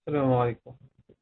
السلام عليكم.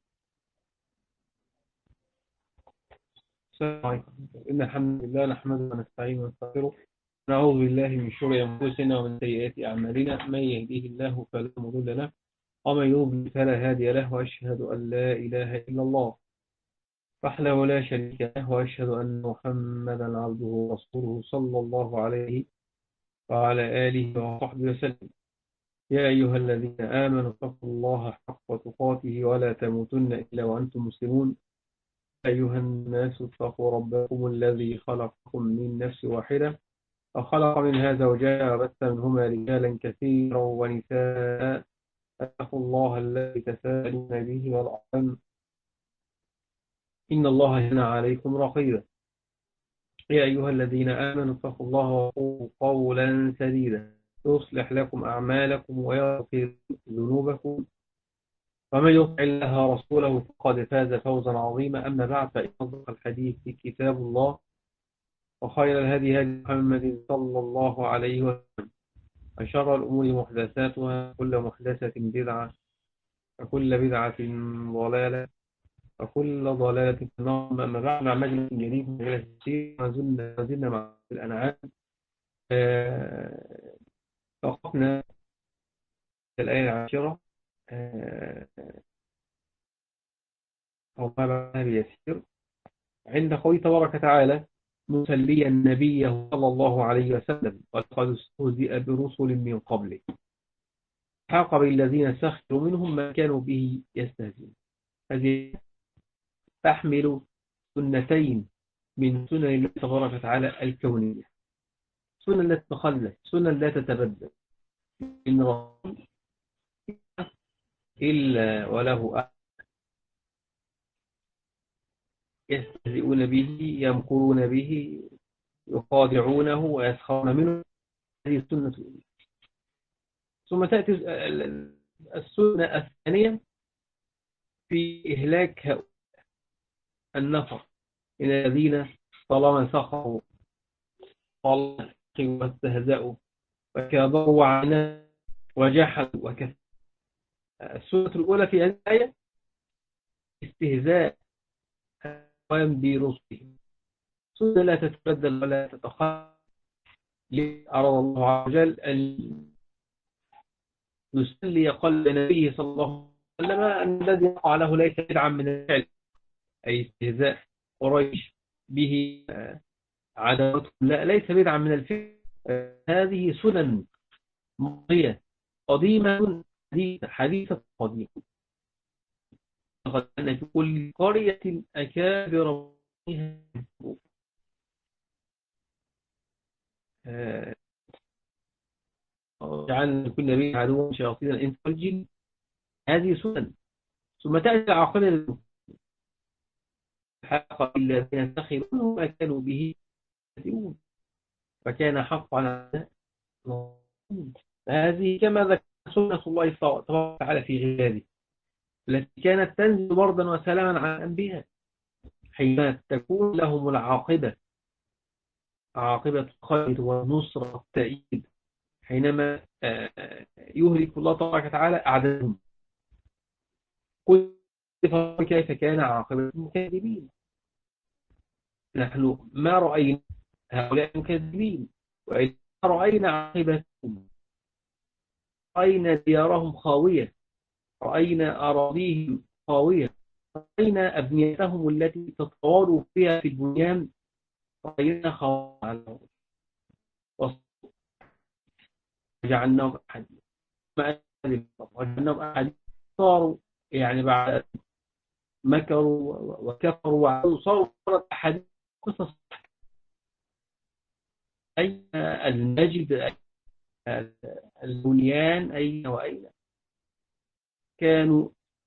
السلام عليكم. إن الحمد لله نحمده ونستعينه ونستغفره. نعوذ بالله من شرور أنفسنا ومن سيئات أعمالنا. من يهديه الله فلا مضل له ومن يضلل فلا هادي له. وأشهد أن لا إله إلا الله وحده لا شريك له، وأشهد أن محمدا عبده ورسوله صلى الله عليه وعلى آله وصحبه وسلم. يا أيها الذين آمنوا اتقوا الله حق تقاته ولا تموتن إلا وأنتم مسلمون. أيها الناس اتقوا ربكم الذي خلقكم من نفس واحدة وخلق منها زوجها وبث منهما رجالا كثيرا ونساء. اتقوا الله الذي تساءلون به والأرحام إن الله كان عليكم رقيبا. يا أيها الذين آمنوا اتقوا الله وقولوا قولا سديدا يصلح لكم أعمالكم ويغفر ذنوبكم، ومن يطع الله ورسوله فقد فاز فوزا عظيما. أما بعد، فإن أصدق الحديث كتاب الله، وخير الهدي هدي محمد صلى الله عليه وسلم، وشر الأمور محدثاتها، كل محدثة بدعة، وكل بدعة ضلالة، وكل ضلالة في النار. أما بعد، مع مجلس جديد من مجلس التفسير، ما زلنا مع الأنعام. آه، وقفنا في الآية العاشرة، آه، أو ما بعدها بيسير، عند قوله تبارك وتعالى مسليا نبيه صلى الله عليه وسلم ولقد استهزئ برسل من قبله حاق بالذين سخروا منهم ما كانوا به يستهزئون. هذه تحمل سنتين من سنن الله تبارك وتعالى الكونية، سنن لا تتخلف، سنن لا تتبدل. إن رسول إلا وله يستهزئون به، يمكرون به، يخادعونه ويسخرون منه. هذه السنة. ثم تأتي السنة الثانية في إهلاك هؤلاء النفر من الذين طالما سخروا واستهزأوا وكابروا وعنوا وجحدوا وكفروا. السورة الأولى في هذه الآية استهزاء برسلهم، سنة لا تتبدل ولا تتخلف. أراد الله عز وجل أن يسلي قلب نبيه صلى الله عليه وسلم أن الذي يقع له ليس بدعا من الفعل، أي استهزاء قريش به، عداوتهم، لا، ليس بدعا من الفعل. هذه سنن ماضية قديمة حديثة قديمة. لقد كان في كل قرية أكابر جعلنا لكل نبي عدوا شياطين الإنس والجن. هذه سنن. ثم تأتي العاقبة الحق الذين سخروا ما كانوا به يستهزئون وكان حقا على هذه كما ذكر سنة الله تبارك وتعالى في غيره، التي كانت تنزل بردا وسلاما على الأنبياء حين تكون لهم العاقبة، عاقبة الخير والنصر والتأييد، حينما يهلك الله تبارك وتعالى أعدادهم. قل كيف كان عاقبة المكذبين. نحن ما رأينا هؤلاء المكذبين، وإن رأينا عاقبتهم، رأينا ديارهم خاوية، رأينا أراضيهم خاوية، رأينا أبنيتهم التي تتطاول فيها في البنيان، رأينا خاوية على الأرض وجعلناهم أحاديث. وجعلناهم أحاديث صاروا، يعني بعد مكروا وكفروا وعادوا صاروا أحاديث، قصص. أين المجد، أين البنيان، أين وأين؟ كانوا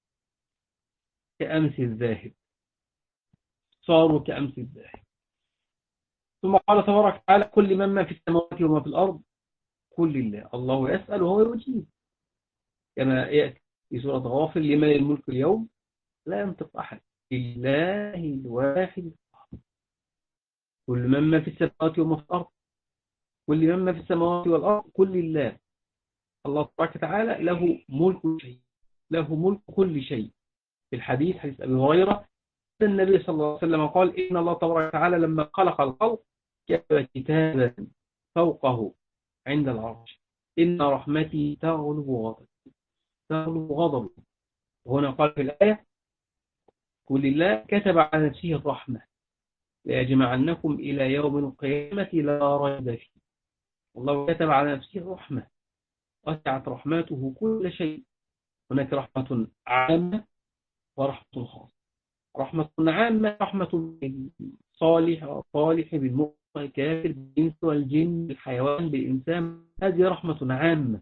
كأمس الذاهب، صاروا كأمس الذاهب. ثم قال تبارك وتعالى كل من في السماوات وما في الأرض كل الله. الله يسأل وهو يجيب، كما يأتي في سورة غافر لمن الملك اليوم لا ينطق أحد لله الواحد. كل من في السماوات وما في الأرض، كل من في السماوات والأرض كل الله. الله تبارك وتعالى له ملك شيء، له ملك كل شيء. في الحديث حديث أبي هريرة النبي صلى الله عليه وسلم قال إن الله تبارك وتعالى لما خلق الخلق كتب كتابا فوقه عند العرش إن رحمتي تغلب غضبي، تغلب غضبي. وهنا قال في الآية قل الله كتب على نفسه الرحمة ليجمعنكم إلى يوم القيامة لا ريب فيه. والله كتب على نفسه الرحمة، وسعت رحمته كل شيء. هناك رحمة عامة ورحمة خاصة. رحمة عامة رحمة بالصالح صالح بالمؤمن الكافر بالإنس والجن بالحيوان بالإنسان، هذه رحمة عامة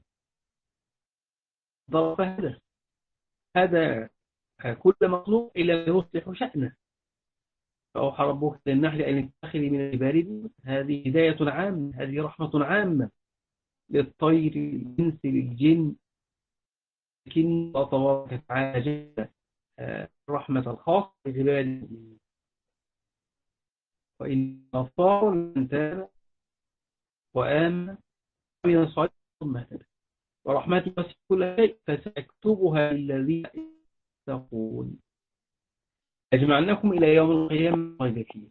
ضرب هذا كل مخلوق إلى ما يصلح شأنه. فأوحى ربك للنحل أن تتخذي من البارد، هذه هداية عامة، هذه رحمة عامة للطير للإنس للجن. لكن الله تبارك وتعالى جل الرحمة الخاصة لعباده. وإن أطاعوا من تاب وآمن من الصالحين ثم اهتدى ورحمتي وسعت كل شيء فسأكتبها للذين يتقون أجمعناكم إلى يوم القيامة ريب فيه.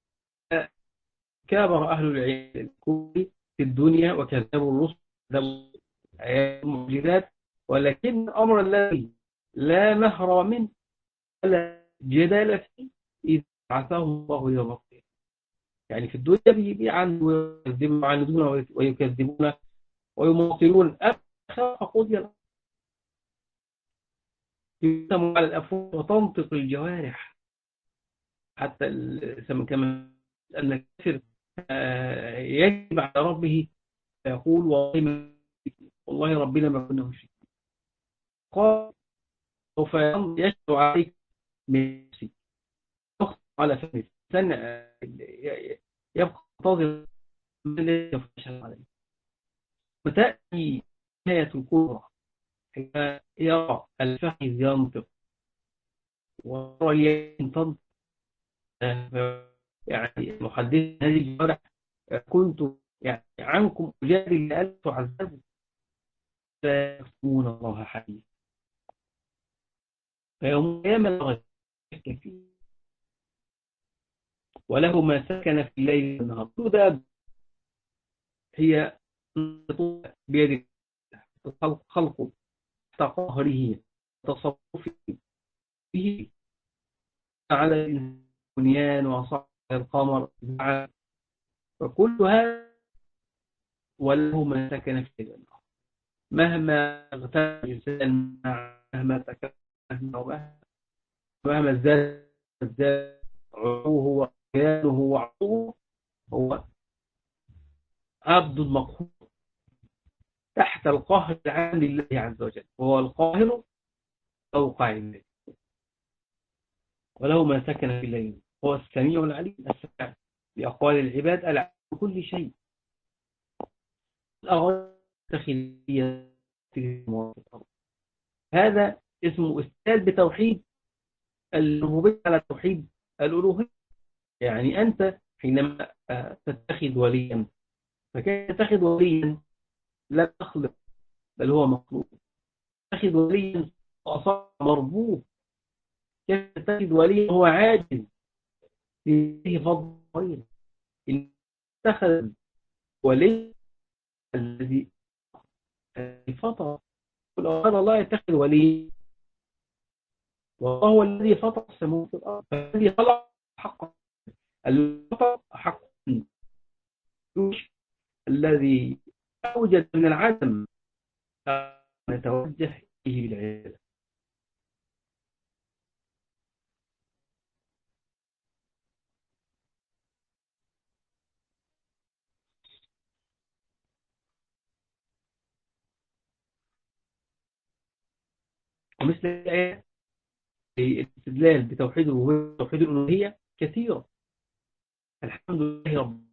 كابر أهل العلم الكفر في الدنيا وكذبوا الرسل وكذبوا الآيات المعجزات، ولكن الأمر الذي لا مهر منه ولا جدال فيه إذ بعثه الله يوم القيامة. يعني في الدنيا بيعاندون ويكذبون ويماطلون فقضي الأمر. يسمى على الأفواه وتنطق الجوارح حتى كما أن الكافر يجب على ربه فيقول والله ربنا ما كنا مشركين. قال سوف يشهد عليك من نفسك تخطئ على فمك سنة يبقى منتظر من الذي يشهد عليه. وتأتي نهاية الكبرى يرى الفخذ ينطق ويرى اليمين تنطق. يعني محدث هذه الجوارح كنت يعني عنكم أجادل لألا تعذبوا لا يكتمون الله حديثا فيوم القيامة لا غير فيه وله ما سكن في الليل والنهار. ده هي بيد خلقه تقهره تصرفه به على البنيان وصعد القمر فكل هذا وله ما سكن في الليل والنهار. مهما اغتاب الإنسان مهما تكلم مهما ازداد عروه وكيانه وعروه هو عبد مقهور تحت القهر العام لله عز وجل، وهو القاهر فوق عباده. وله ما سكن في الليل هو السميع العليم السميع لأقوال العباد العليم بكل شيء. التخيلية هذا اسمه استدلال بتوحيد الربوبية على توحيد الألوهية. يعني أنت حينما تتخذ وليا فكيف تتخذ وليا لا تخلق بل هو مخلوق، تتخذ وليا أصلا مربوط، كيف تتخذ وليا هو عاجز فيه فضل غيره. إن اتخذ ولي الذي فطر قال الله يتخذ ولي وهو الذي فطر السماوات والأرض الذي خلق حقا الفطر حق الذي أوجد من العدم نتوجه إليه بالعبادة. ومثل الآية الاستدلال بتوحيد الربوبية وتوحيد الألوهية كثيرة. الحمد لله رب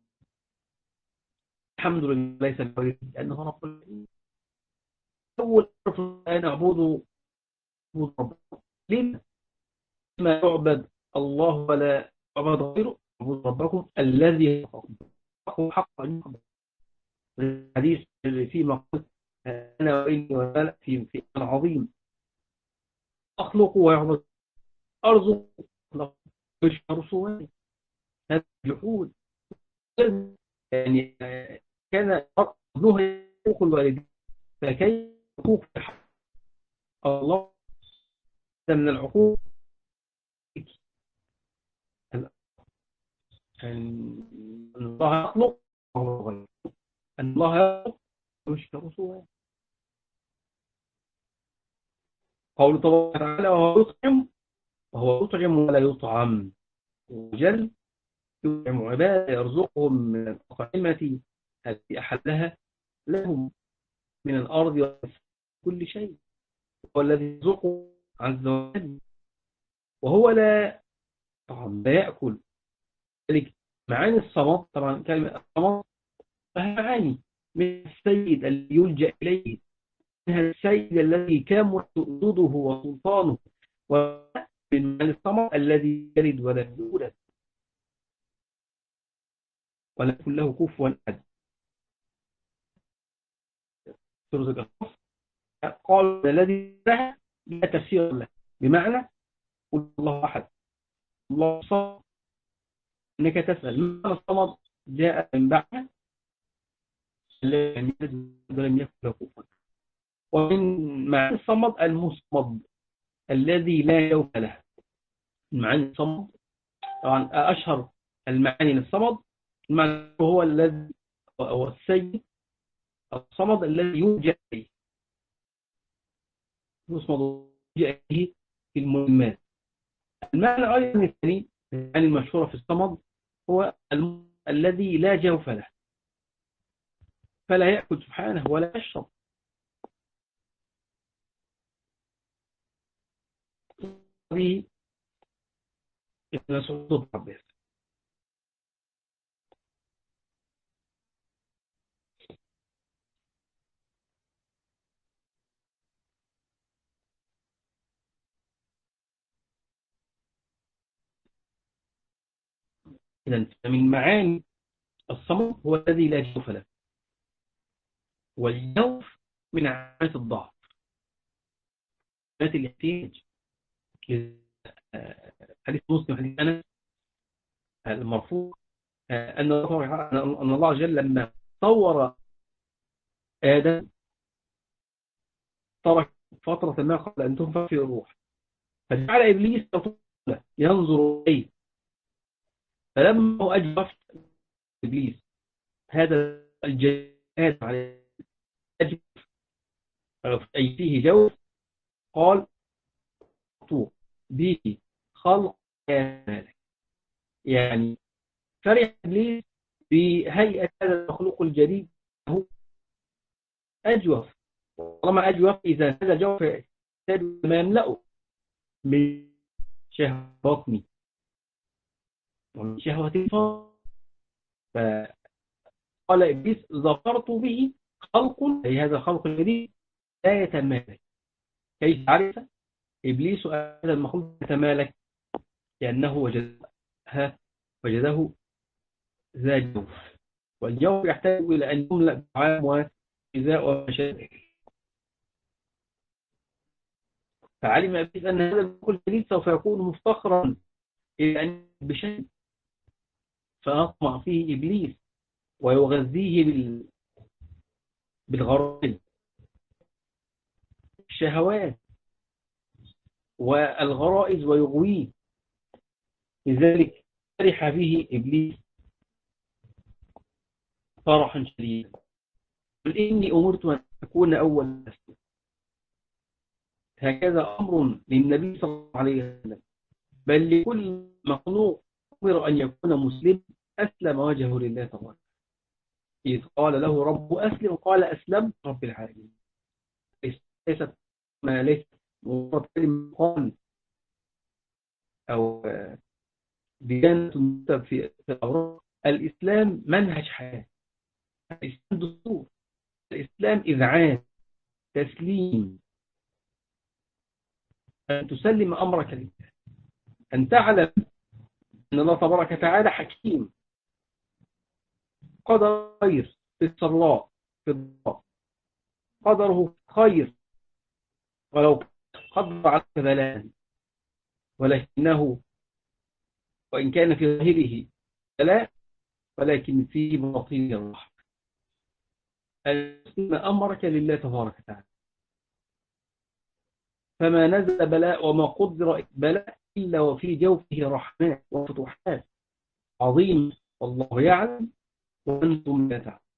الحمد لله ليس بقوله لأنه رب العالمين. أول حرف الآية نعبد ربنا لما ما يعبد الله ولا يعبد غيره. اعبدوا ربكم الذي خلقكم حق أن يعبد. الحديث اللي فيه مقول أنا وإني ولا في عظيم أخلق ويعبد، أرزق ويشعر صواني. هذا جحود. يعني كان ابنه حقوق الوالدين، فكيف حقوق الله؟ من العقوق أن الله يخلق وهو غير، أن الله يخلق ويشكر سواه. قول تبارك وتعالى وهو يطعم ولا يطعم، وجل يطعم عباده يرزقهم من الأطعمة التي أحلها لهم من الأرض وكل شيء، هو الذي يرزقه عز وجل، وهو لا طعم لا يأكل. ذلك معاني الصمت، طبعا كلمة الصمت لها معاني، من السيد الذي يلجأ إليه، من السيد الذي كامل حدوده وسلطانه، ومن الصمت الذي يلد ولم يولد ولم يكن له كفوا أحد. سورة القصص قال الذي له لا تفسير له، بمعنى قل الله أحد الله صمد. إنك تسأل من الصمد جاء من بعد الذي يلد ولم يكن له كفوا. ومن معنى الصمد المصمد الذي لا جوف له. المعاني الصمد طبعا أشهر المعاني للصمد، المعنى هو الذي هو السيد الصمد الذي يوجد إليه، يصمد يوجد إليه في المهمات. المعنى أيضا الثاني، المعاني المشهورة في الصمد، هو الذي لا جوف له، فلا يأكل سبحانه ولا يشرب. هذه سعود العباس. إذن من معاني الصمد هو الذي لا جوف له، والجوف من علامات الضعف، علامات الاحتياج. حديث مسلم، حديث أنس المرفوع، أن الله جل لما صور آدم ترك فترة ما قبل أن تنفخ في الروح، فجعل إبليس ينظر إليه، فلما هو أجرف إبليس هذا الجهاد على أجرف أي فيه جوف، قال به خلق مالك. يعني فرح إبليس بهيئة هذا المخلوق الجديد، هو أجوف. طالما أجوف، إذا هذا جوف يحتاج ما يملأه من شهوة بطني ومن شهوة الفرج. فقال إبليس ظفرت به خلق، أي هذا الخلق الجديد لا يتمالك. كيف عرف إبليس هذا المخلوق يتمالك؟ لأنه وجده ذا جوف، والجوف يحتاج إلى أن يملأ طعام وغذاء ومشابه. فعلم إبليس أن هذا المخلوق الجديد سوف يكون مفتخرا إلى أن بشيء، فأطمع فيه إبليس ويغذيه بالغرائز، الشهوات والغرائز، ويغويه. لذلك فرح به إبليس فرحا شديدا، قل إني أمرت أن أكون أول مسلم. هكذا أمر للنبي صلى الله عليه وسلم، بل لكل مخلوق أمر أن يكون مسلم. أسلم وجهه لله تبارك. إذ قال له رب أسلم قال أسلمت رب العالمين. ليست ما ليس مجرد كلمة قال أو ديانة تكتب في الأوراق. الإسلام منهج حياة، الإسلام دستور، الإسلام إذعان، تسليم، أن تسلم أمرك لله، أن تعلم أن الله تبارك وتعالى حكيم، قدر خير في السراء في الضراء، قدره خير، ولو قدر عليك بلاء، ولكنه وإن كان في ظاهره بلاء ولكن في باطنه الرحمة. المسلم أمرك لله تبارك وتعالى، فما نزل بلاء وما قدر بلاء إلا وفي جوفه رحمات وفتوحات عظيمة، والله يعلم وأنتم لا تعلمون.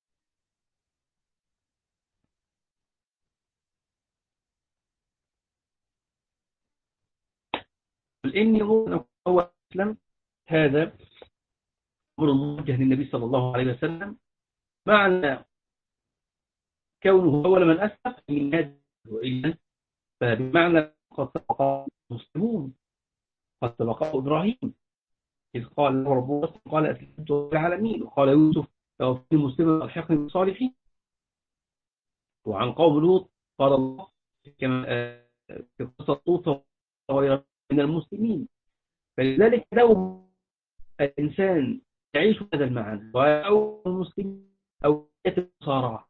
قل إني أمر أول أسلم، هذا أمر موجه للنبي صلى الله عليه وسلم، معنى كونه أول من أسلم من هذا وإلا، فبمعنى قد سبق المسلمون، قد سبق إبراهيم إذ قال له ربه قال أسلمت رب العالمين، وقال يوسف لو في مسلم ألحقني بالصالحين. وعن قوم لوط قال الله كما في قصة لوط وغيره من المسلمين. فلذلك لو الإنسان يعيش هذا المعنى أو المسلم أو المصارعة،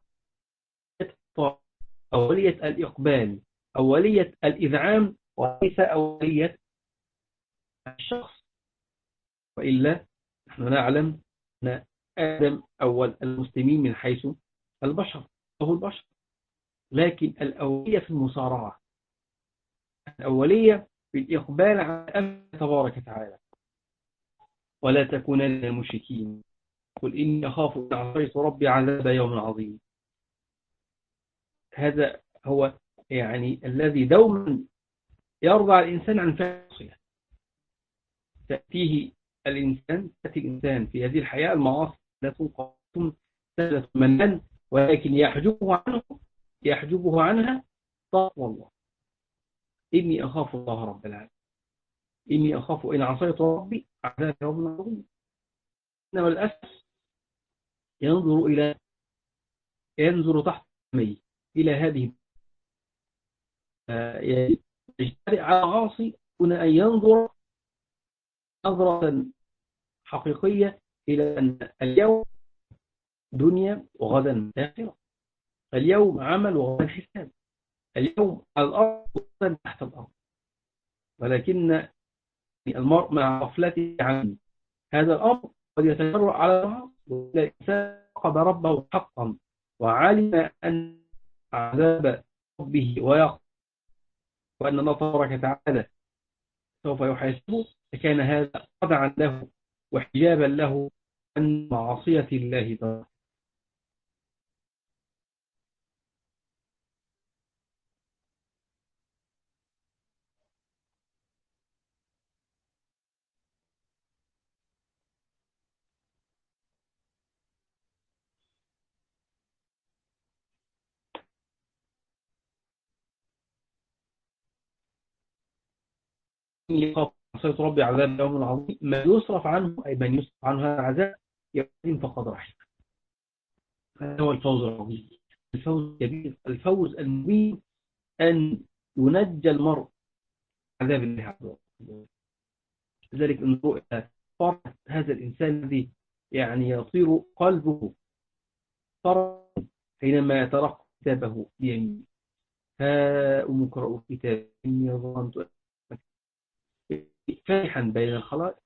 أولية الإقبال، أولية الإذعان، وليس أولية الشخص. وإلا نحن نعلم أن آدم أول المسلمين من حيث البشر وهو البشر، لكن الأولية في المصارعة، الأولية في الإقبال على أمر تبارك وتعالى، ولا تكونن من المشركين. قل إني أخاف إن عصيت ربي عذاب يوم عظيم. هذا هو يعني الذي دوما يرضى الإنسان عن فعله. تأتي الإنسان في هذه الحياة المعاصي لا توقف سهلة منان، ولكن يحجبه عنها تقوى الله. إني أخاف الله رب العالمين، إني أخاف إن عصيت ربي عذاب يوم عظيم. إنما الأسف ينظر تحت مي إلى هذه يجترئ على عاصي دون أن ينظر نظرة حقيقية إلى أن اليوم دنيا وغدا آخرة، اليوم عمل وغدا حساب، اليوم على الأرض وغدا تحت الأرض. ولكن المرء مع غفلته عن هذا الأمر قد يتجرأ على الأرض، والإنسان فقد ربه حقا وعلم أن عذاب ربه وأن الله تبارك وتعالى سوف يحاسبه، فكان هذا قدعا له وحجابا له عن معصية الله تعالى. يخاف معصية ربي عذاب يوم عظيم، ما يصرف عنه أي من يصرف عنه هذا العذاب يقين فقد رحم. هذا هو الفوز العظيم، الفوز الكبير، الفوز المبين، أن ينجى المرء عذاب الله عز وجل. لذلك انظروا إلى فرحة هذا الإنسان الذي يعني يطير قلبه فرحا حينما يترقى كتابه بيمينه. هاؤم اقرءوا كتابي إني ظننت فرحا بين الخلائق.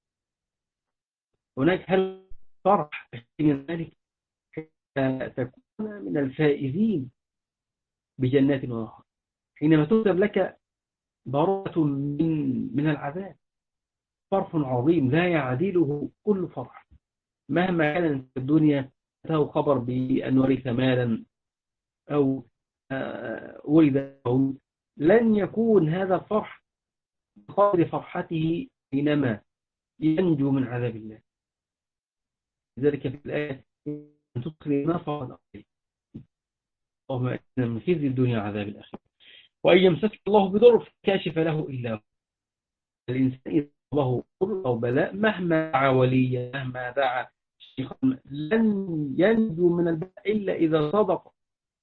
هناك هل فرح من ذلك تكون من الفائزين بجنات ونهر حينما تكتب لك براءة من العذاب. فرح عظيم لا يعدله كل فرح، مهما كان في الدنيا له خبر بأن ورث مالا أو ولد أو لن يكون هذا الفرح بقدر فرحته حينما ينجو من عذاب الله. لذلك في الآية أن تدخل ما فقد أقل اللهم أجعلنا من خزي الدنيا عذاب الآخرة. وأن يمسك الله بضر كاشف له إلا هو. الإنسان إذا الله ضر أو بلاء مهما دعا وليا مهما دعا شيخا لن ينجو من البلاء إلا إذا صدق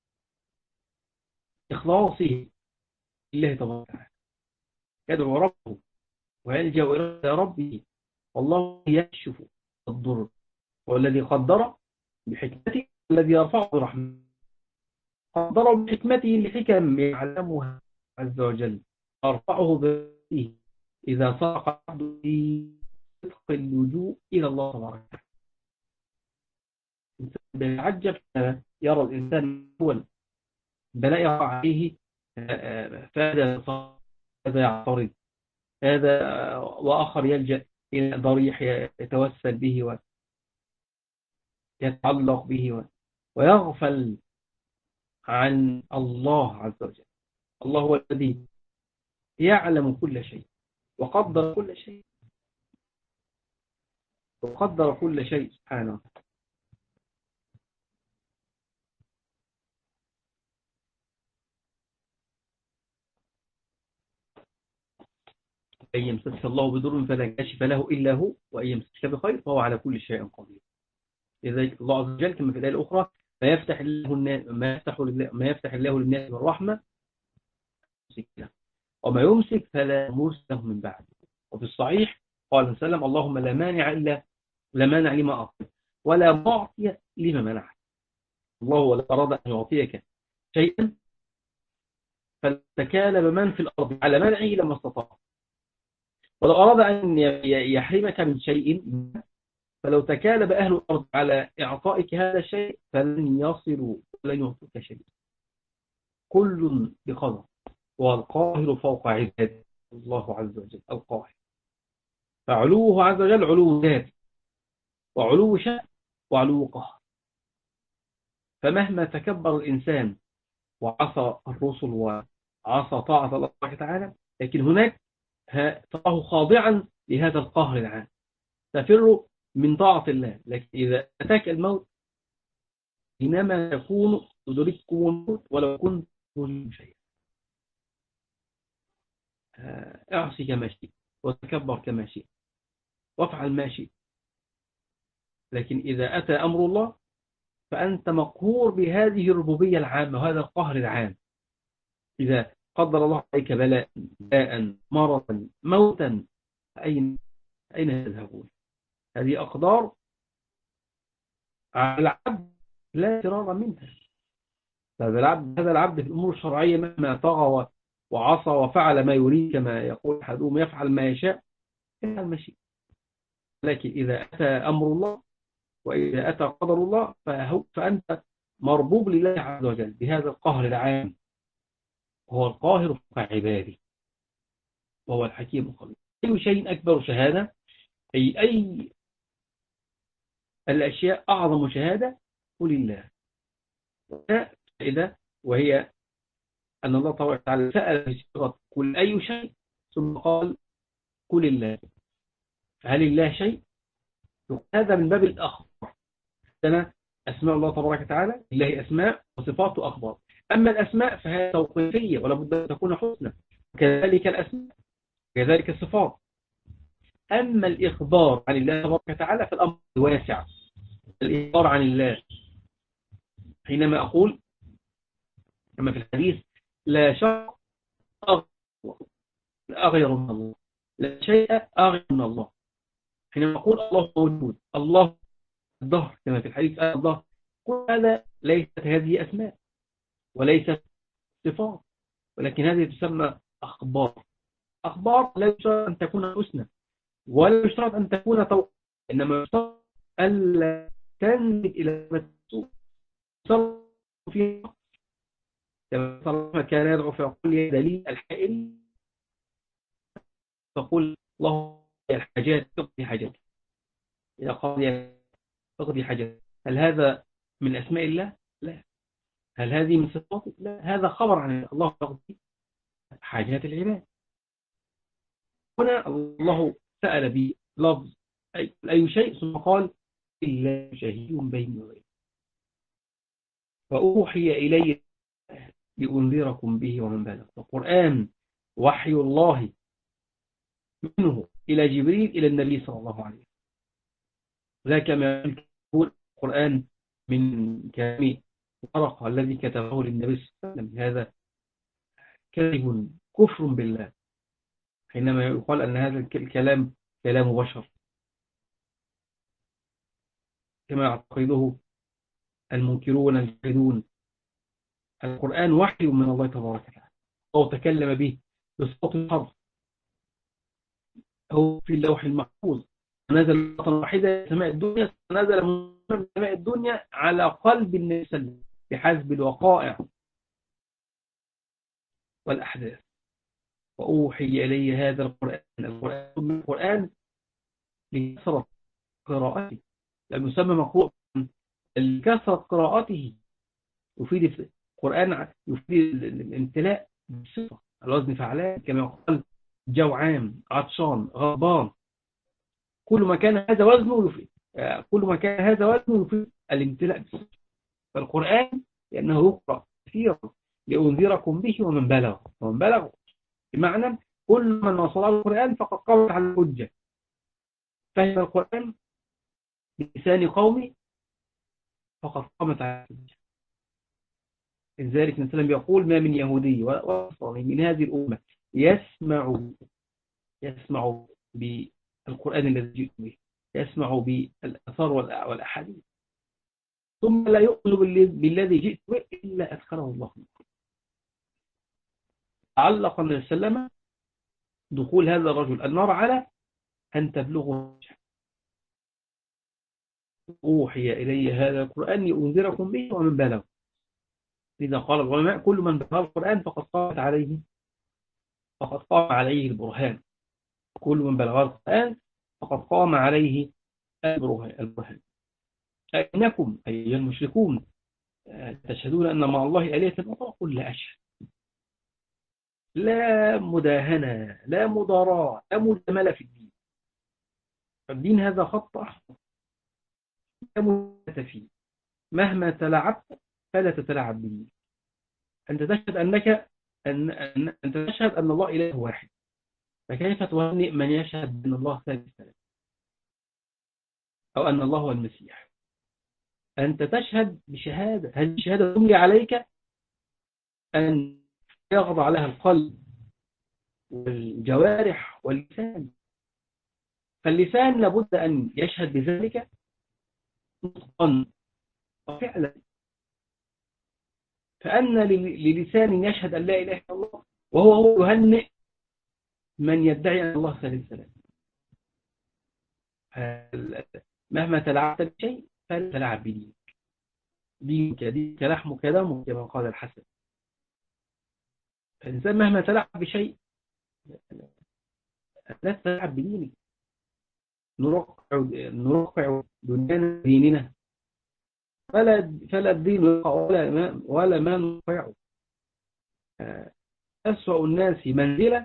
إخلاصه لله تبارك وتعالى، يدعو ربه ويلجأ إلى ربه، والله يكشف الضر، والذي قدر بحكمته الذي يرفعه برحمته، قدره بحكمته لحكم يعلمها عز وجل أرفعه بذاته إذا صدق عبده في صدق اللجوء إلى الله تبارك وتعالى. بيتعجب يرى الإنسان أول بلاء يقع عليه، فهذا هذا يعترض، هذا وآخر يلجأ إلى ضريح يتوسل به ويتعلق به ويغفل عن الله عز وجل. الله هو الذي يعلم كل شيء وقدر كل شيء، وقدر كل شيء سبحانه. أن يمسسك الله بضر فلا كاشف له إلا هو، وأن يمسسك بخير فهو على كل شيء قدير. لذلك الله عز وجل كما في الآية الأخرى ما يفتح الله للناس من رحمة وما يمسك فلا مرسل له من بعد. وفي الصحيح قال صلى الله عليه وسلم: اللهم لا مانع لما أعطيت ولا معطي لما منعت. الله ولا أراد أن يعطيك شيئا فلتكالب من في الأرض على منعه لما استطاع، ولو أراد أن يحرمك من شيء فلو تكالب أهل الأرض على إعطائك هذا الشيء فلن يصلوا ولن يعطوك شيء. كل بقدر، والقاهر فوق عباده الله عز وجل القاهر. فعلوه عز وجل علو ذات وعلو شأن وعلو قهر. فمهما تكبر الإنسان وعصى الرسل وعصى طاعة الله تعالى، لكن هناك تراه خاضعا لهذا القهر العام، تفر من طاعة الله. لكن إذا أتاك الموت إنما يكون تدرككم الموت ولو كنت تريد شيئا. اعصي كما شئت وتكبر كما شئت وافعل ما شئت، لكن إذا أتى أمر الله فأنت مقهور بهذه الربوبية العامة وهذا القهر العام. إذا قدر الله عليك بلاء مرضا موتا، أين تذهبون؟ هذه أقدار على العبد لا فرار منها. هذا العبد في الأمور الشرعية مهما طغى وعصى وفعل ما يريد، كما يقول أحدهم يفعل ما يشاء، يفعل ما يشاء. لكن إذا أتى أمر الله وإذا أتى قدر الله فأنت مربوب لله عز وجل بهذا القهر العام. هو القاهر فوق عباده وهو الحكيم الخبير. أي شيء أكبر شهادة، أي الأشياء أعظم شهادة قل الله. وهي أن الله تبارك وتعالى سأل في صيغة قل أي شيء ثم قال قل الله. هل الله شيء؟ هذا من باب الأخبار. أنا أسماء الله تبارك وتعالى لله أسماء وصفاته أخبار. أما الأسماء فهي توقيفية ولا بد أن تكون حسنى، كذلك الأسماء كذلك الصفات. أما الإخبار عن الله تبارك وتعالى فالأمر واسع. الإخبار عن الله حينما أقول كما في الحديث: لا شيء أغير من الله، لا شيء أغير من الله. حينما أقول الله موجود، الله الظهر كما في الحديث الظهر، كل هذا ليست هذه أسماء وليست صفات، ولكن هذه تسمى أخبار. أخبار لا يشترط أن تكون حسنى ولا يشترط أن تكون توقع، إنما يشترط ألا تنزل إلى السوء فيها. كما كان يدعو فيقول يا دليل الحائل، فقل الله الحاجات تقضي حاجات، إذا قضي تقضي حاجات. هل هذا من أسماء الله؟ لا. هل هذه من صفاته؟ لا. هذا خبر عن الله تقضي حاجات العباد. هنا الله سأل بلفظ أي شيء ثم قال إلا شهيد بيني وبينكم فأوحي إلي لأنذركم به ومن بلغ. القرآن وحي الله منه إلى جبريل إلى النبي صلى الله عليه وسلم. ذاك ما يقول القرآن من كلام ورقة الذي كتبه للنبي صلى الله عليه وسلم. هذا كذب كفر بالله حينما يقال أن هذا الكلام كلام بشر كما يعتقده المنكرون الجاحدون. القرآن وحي من الله تبارك وتعالى. أو تكلم به بصوت الحرف، هو في اللوح المحفوظ. نزل مرة واحدة سماء الدنيا، نزل من سماء الدنيا على قلب النبي صلى الله عليه وسلم بحسب الوقائع والأحداث. وأوحي إلي هذا القرآن لكثرة قراءته، لم يسمى مقروء لكثرة قراءته. يفيد القرآن، يفيد الامتلاء بالصفة، الوزن فعلان كما يقال جوعان عطشان غضبان. كل ما كان هذا وزنه يفيد، كل ما كان هذا وزنه يفيد الامتلاء بالصفة. فالقرآن لأنه يقرأ كثيرا لأنذركم به ومن بلغ بمعنى كل من وصله القرآن فقد قامت على الحجة، فهم القرآن بلسان قومي فقد قامت على الحجة. لذلك النبي صلى الله عليه وسلم يقول ما من يهودي ولا نصراني من هذه الأمة يسمع بالقرآن الذي جئت به، يسمع بالأثار والأحاديث، ثم لا يؤمن بالذي جئت به إلا أدخله الله. علق النبي صلى الله عليه وسلم دخول هذا الرجل النار على أن تبلغوا. أوحي إلي هذا القرآن لأنذركم به ومن بلغ. إذا قال العلماء كل من بلغ القرآن فقد قام عليه البرهان. كل من بلغ القرآن فقد قام عليه البرهان. أئنكم أيها المشركون تشهدون أن مع الله آلهة أخرى؟ قل لا أشهد. لا مداهنة، لا مضاراة، لا مجاملة في الدين. الدين هذا خط أحمر لا مجاملة فيه. مهما تلاعبت فلا تتلاعب بالدين. أنت تشهد أنت تشهد أن الله إله واحد، فكيف تهنئ من يشهد أن الله ثالث أو أن الله هو المسيح؟ أنت تشهد بشهادة، هذه الشهادة تملي عليك أن يخضع لها القلب والجوارح واللسان. فاللسان لابد أن يشهد بذلك نطقا وفعلا. فأن للسان يشهد أن لا إله إلا الله وهو يهنئ من يدعي أن الله ثالث ثلاثة. مهما تلعبت بشيء فلا تلعب بدينك. دينك لحمك دمك كما قال الحسن. فالإنسان مهما تلعب بشيء لا تلعب بدينك. نرقع دنيانا ديننا فلا الدين ولا ما نرقعه. أسوأ الناس منزلة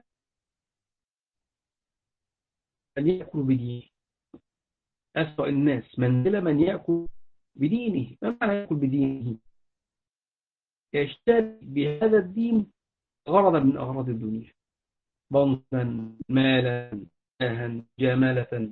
من يأكل بدينه. أسوأ الناس منزلة من يأكل بدينه. ما معنى يأكل بدينه؟ يشتري بهذا الدين غرضا من أغراض الدنيا، ضمنا مالا جاها جمالة.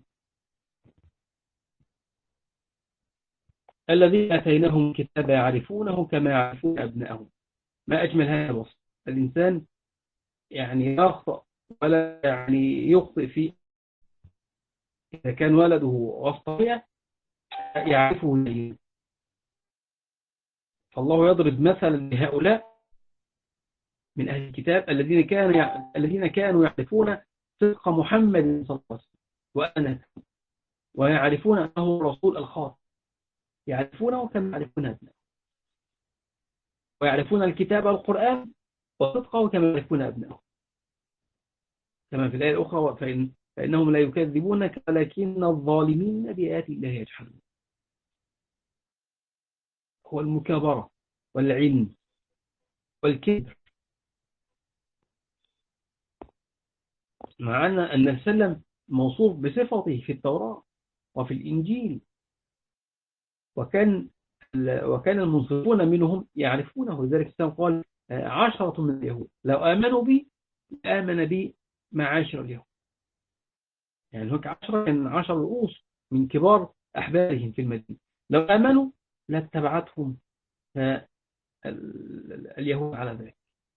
الذين أتيناهم كتاب يعرفونه كما يعرفون أبنائهم. ما أجمل هذا الوصف. الإنسان يعني يخطأ ولا يعني يخطئ فيه. إذا كان ولده وصفية يعرفه جيدا. فالله يضرب مثلا لهؤلاء من أهل الكتاب الذين كانوا يعرفون صدق محمد صلى الله عليه وسلم وأمانته، ويعرفون أنه الرسول الخاص، يعرفونه كما يعرفون أبنائهم، ويعرفون الكتاب القرآن وصدقه كما يعرفون أبنائهم. كما في الآية الأخرى فإنهم لا يكذبونك ولكن الظالمين بآيات الله يجحدون. هو المكابرة والعلم والكبر. مع أن النبي صلى الله عليه وسلم موصوف بصفته في التوراة وفي الإنجيل، وكان المنصفون منهم يعرفونه. لذلك الإسلام قال 10 من اليهود لو آمنوا بي آمن بي معاشر اليهود. يعني هناك 10 كان 10 رؤوس من كبار أحبارهم في المدينة، لو آمنوا لاتبعتهم اليهود على ذلك.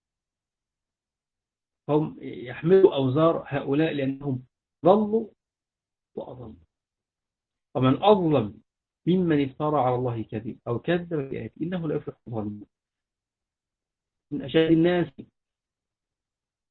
هم يحملوا أوزار هؤلاء لأنهم ضلوا وأضلوا. ومن أظلم ممن افترى على الله كذب أو كذب بآياته إنه لا يفلح الظالمون. من أشد الناس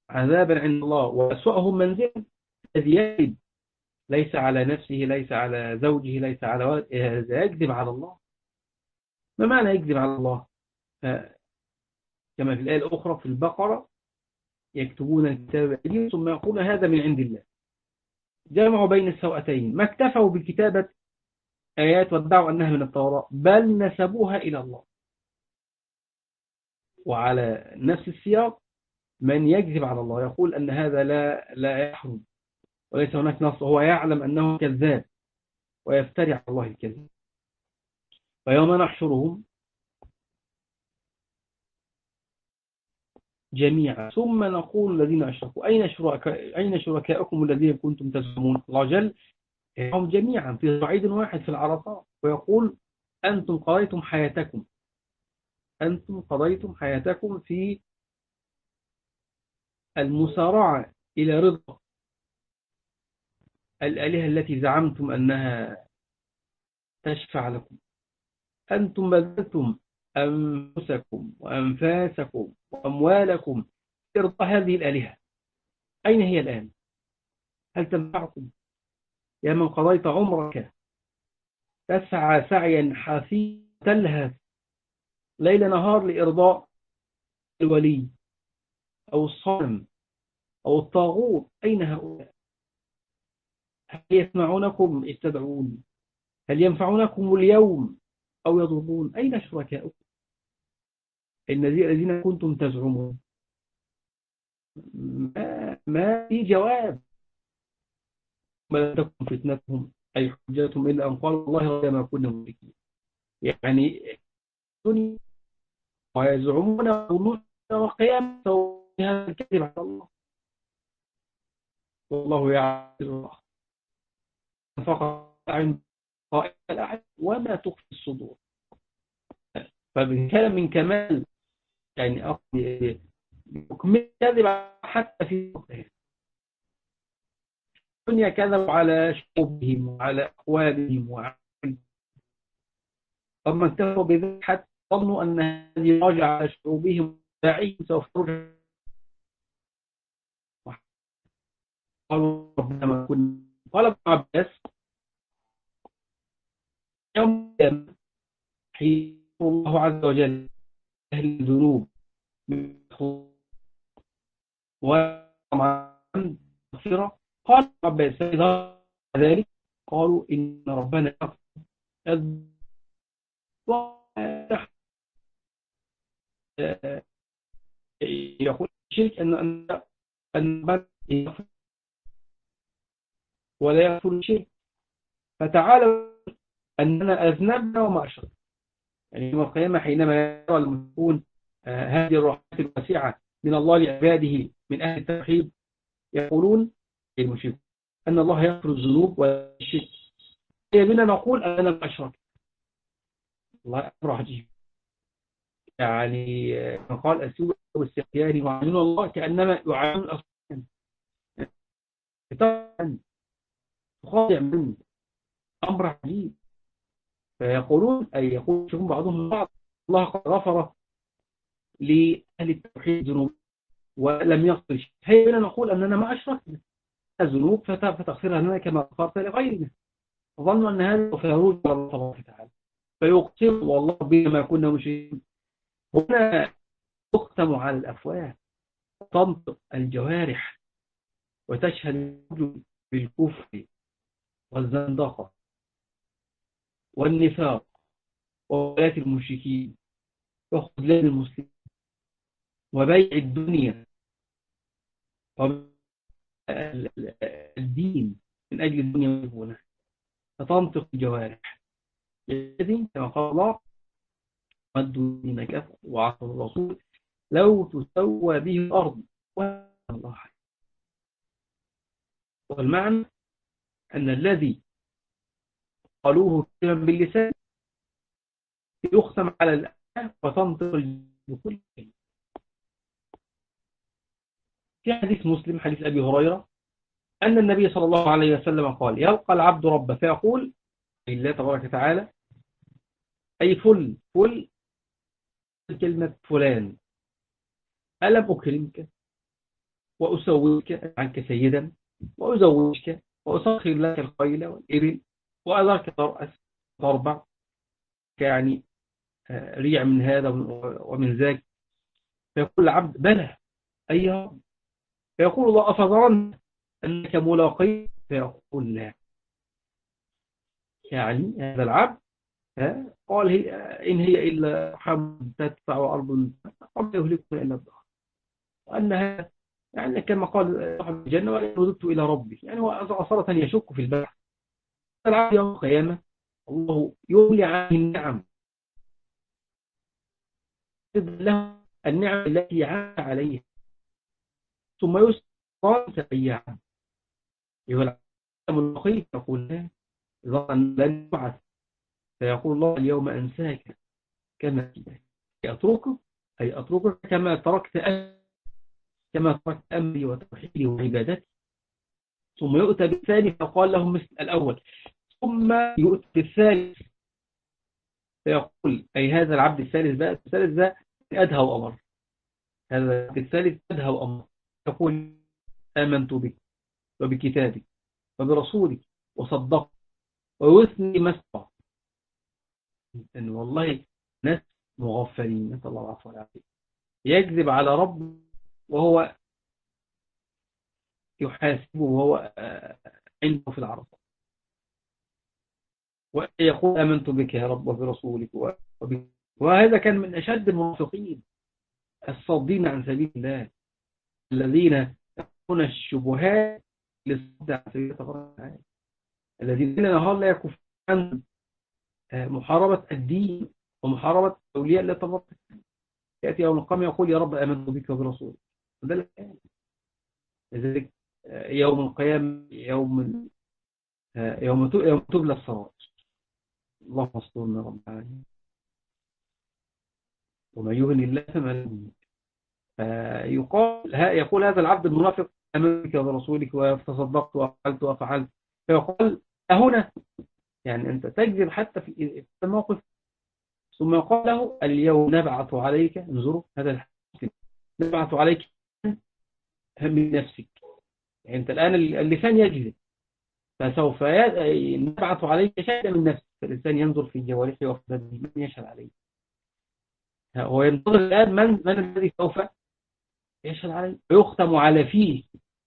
عذابا عند الله وأسوأهم منزلا الذي يكذب ليس على نفسه، ليس على زوجه، ليس على ولد، هذا يكذب على الله. ما معنى يكذب على الله؟ كما في الآية الأخرى في البقرة: يكتبون الكتاب بأيديهم ثم يقولون هذا من عند الله. جمعوا بين السوأتين، ما اكتفوا بكتابة آيات وادعوا أنها من التوراة، بل نسبوها إلى الله. وعلى نفس السياق من يكذب على الله يقول أن هذا لا يحرم وليس هناك نص، هو يعلم أنه كذاب ويفتري على الله الكذب. ويوم نحشرهم جميعا ثم نقول الذين أشركوا أين شركاؤكم الذين كنتم تزعمون. الله جل هم جميعا في صعيد واحد في العرصات ويقول أنتم قضيتم حياتكم في المسارعة إلى رضا الآلهة التي زعمتم أنها تشفع لكم. أنتم بذلتم أنفسكم وأنفاسكم وأموالكم في رضا هذه الآلهة، أين هي الآن؟ هل تنفعكم؟ يا من قضيت عمرك تسعى سعيا حثيثا تلهث ليل نهار لإرضاء الولي أو الصنم أو الطاغوت، أين هؤلاء؟ هل يسمعونكم إذ تدعون؟ هل ينفعونكم اليوم أو يضرون؟ أين شركاؤكم الذين كنتم تزعمون؟ ما في جواب. ما تكن فتنتهم أي حجتهم إلا أن قالوا والله غير ما كنا مشركين. يعني الدنيا ويزعمون وقيام هذا الكذب على الله، والله يعلم فقط عند قائم الأحد وما تخفي الصدور. فكان من كمال يعني يكمل كذب حتى في الدنيا كذبوا على شعوبهم وعلى أقوالهم وعلى فما انتهوا بذلك حتى ظنوا أن هذه راجع على شعوبهم داعي سوف ترجع. قالوا ربنا ما كنا. قال ابن عباس يوم حين الله عز وجل أهل الذنوب ومع مغفرة، قال ابن عباس فإذا ذلك قالوا إن ربنا يقول الشرك أن ولا يغفر الشرك، فتعالى أننا أذنبنا وما أشرك. يعني يوم القيامة حينما يرى المشركون هذه الرحمات الواسعة من الله لعباده من أهل التوحيد يقولون المشركون أن الله يغفر الذنوب والشرك، بنا نقول أننا ما أشرك. الله أمر عجيب. يعني من قال أسوء واستخياري وعلمون الله كأنما يعلمون الأصنام تخاضع من أمر عجيب. فيقولون أي يقول شكم بعضهم بعض الله قد غفر لأهل التوحيد ذنوب ولم يغفر شيء. هي بنا نقول أننا ما أشركنا الذنوب فتغفرها لنا كما غفرت لغيرنا. ظنوا أن هذا فيروج على الله تبارك وتعالى فيقسم والله بنا ما كنا مشركين. هنا تختم على الأفواه، تنطق الجوارح وتشهد بالكفر والزندقة والنفاق وولاة المشركين وخذلان المسلمين وبيع الدنيا والدين من أجل الدنيا والبنى. فتنطق الجوارح الذين كما قال الله ودوا الذين كفروا وعصوا الرسول لو تسوى به الأرض والله حي. والمعنى أن الذي قالوه كلمة باللسان يختم على الآية وتنطق بكل شيء. في حديث مسلم حديث أبي هريرة أن النبي صلى الله عليه وسلم قال يلقى العبد ربه فيقول لله تبارك وتعالى أي فل كلمة فلان ألم أكرمك وأسويك عنك سيدا، وأزوجك، وأسخر لك الخيل والإبل، وأذرك ترأس تربع، يعني ريع من هذا ومن ذاك. فيقول العبد بلى أي رب. فيقول الله أفظرن أنك ملاقي؟ فيقول لا. يعني هذا العبد قال إن هي إلا حمد تدفع وأرض قد يهلكنا إلا الدهر، وأنها يعني كما قال صاحب الجنة وإن رددت إلى ربي، يعني هو أصالة يشك في البحث. العبد يوم القيامة الله يولي عنه النعم، له النعم التي عاش عليها، ثم يسقط أيام يقول العالم يقول لا ظن لن يبعث. فيقول الله اليوم أنساك كما أتركك، أي أتركك كما تركت أمري وتوحيدي وعبادتي. ثم يؤتى بالثاني فقال لهم مثل الأول، ثم يؤتى بالثالث فيقول أي هذا العبد الثالث بقى، الثالث ده أدهى وأمر، هذا العبد الثالث أدهى وأمر، يقول آمنت بك وبكتابك وبرسولك وصدقت ويثني ما استطاع. إن والله ناس مغفلين، نسأل الله العفو والعافية، يكذب على رب وهو يحاسبه وهو عنده في العرض، ويقول آمنت بك يا رب وبرسولك وهذا كان من أشد المنافقين الصادين عن سبيل الله، الذين يقولون الشبهات للصد عن سبيل الله، الذين نهار لا يكفون عن محاربة الدين ومحاربة أولياء الله تبارك. يأتي يوم القيامة يقول يا رب آمنت بك وبرسولك، لذلك يوم القيامة يوم تبلى الصراط. اللهم استرنا رب العالمين. وما يهن الله فما له. يقول هذا العبد المنافق آمنت بك وبرسولك وتصدقت وفعلت وفعلت، فيقول أهنا، يعني أنت تكذب حتى في الموقف. ثم يقال له اليوم نبعث عليك، انظروا هذا الحديث، نبعث عليك من نفسك. يعني أنت الآن اللسان يكذب، فسوف نبعث عليك شيئا من نفسك. فالإنسان ينظر في جوارحه وفي بدنه من يشهد عليه. هو ينتظر الآن من الذي سوف يشهد عليه، ويختم على فيه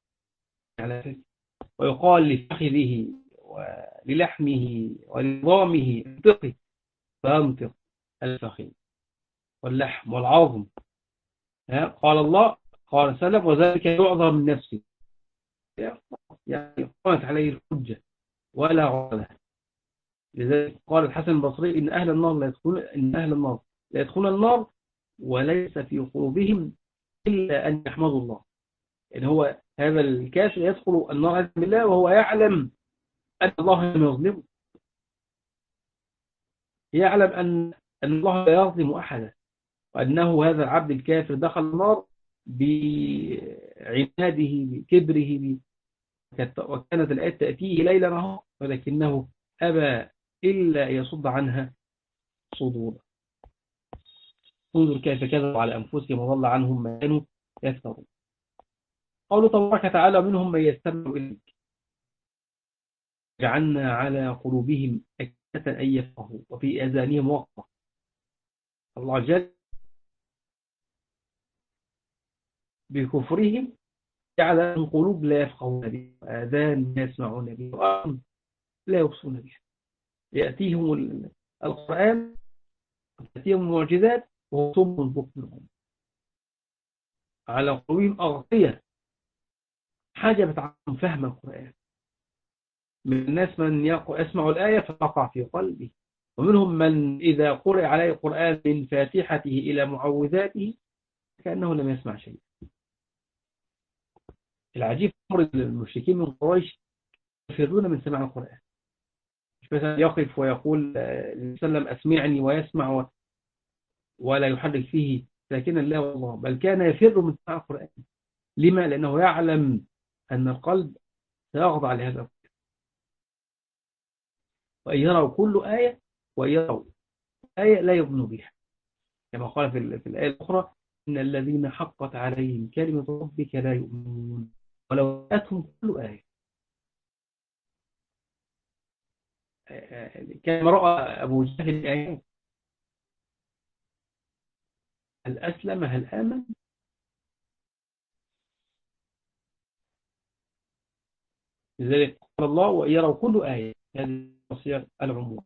ويقال لفخذه وللحمه ولنظامه انطقي، فانطق الفخذ واللحم والعظم. قال الله قال سلم وذلك يعذر من نفسه، يعني قامت عليه الحجة ولا عذر. لذلك قال الحسن البصري إن أهل النار لا يدخلون النار وليس في قلوبهم إلا أن يحمدوا الله. يعني هو هذا الكافر يدخل النار عز بالله وهو يعلم أن الله لم يظلمه، يعلم أن الله لا يظلم أحدا، وأنه هذا العبد الكافر دخل النار بعناده بكبره وكانت الآيات تأتيه ليلا نهار ولكنه أبى إلا يصد عنها صدورا. انظر كيف كذبوا على أنفسهم وضل عنهم ما كانوا يفترون. قالوا تبارك تعالى منهم من يستمع إليك جعلنا على قلوبهم أكنة أن يفقهوا وفي آذانهم وقرا. الله جل بكفرهم جعل لهم قلوب لا يفقهون بها وآذان لا يسمعون بها وأعين لا يبصرون بها. يأتيهم القرآن تأتيهم المعجزات وهم صم بكم على قلوبهم أغطية حجبت عن فهم القرآن. من الناس من يسمع الآية فتقع في قلبه، ومنهم من إذا قرأ عليه القرآن من فاتحته إلى معوذاته كأنه لم يسمع شيء. العجيب أمر المشركين من قريش يفرون من سماع القرآن، مش مثلا يقف ويقول لسلم أسمعني ويسمع ولا يحرك فيه ساكنا لا والله، بل كان يفر من سماع القرآن. لما؟ لأنه يعلم أن القلب سيخضع لهذا القرآن، وأن يروا كل آية وأن يروا آية لا يؤمنوا بها، كما قال في الآية الأخرى إن الذين حقت عليهم كلمة ربك لا يؤمنون ولو جاءتهم كل آية. كما رأى أبو جهل الآيات هل أسلم هل آمن؟ لذلك قال الله ويروا كل آية، هذه صيغ العموم.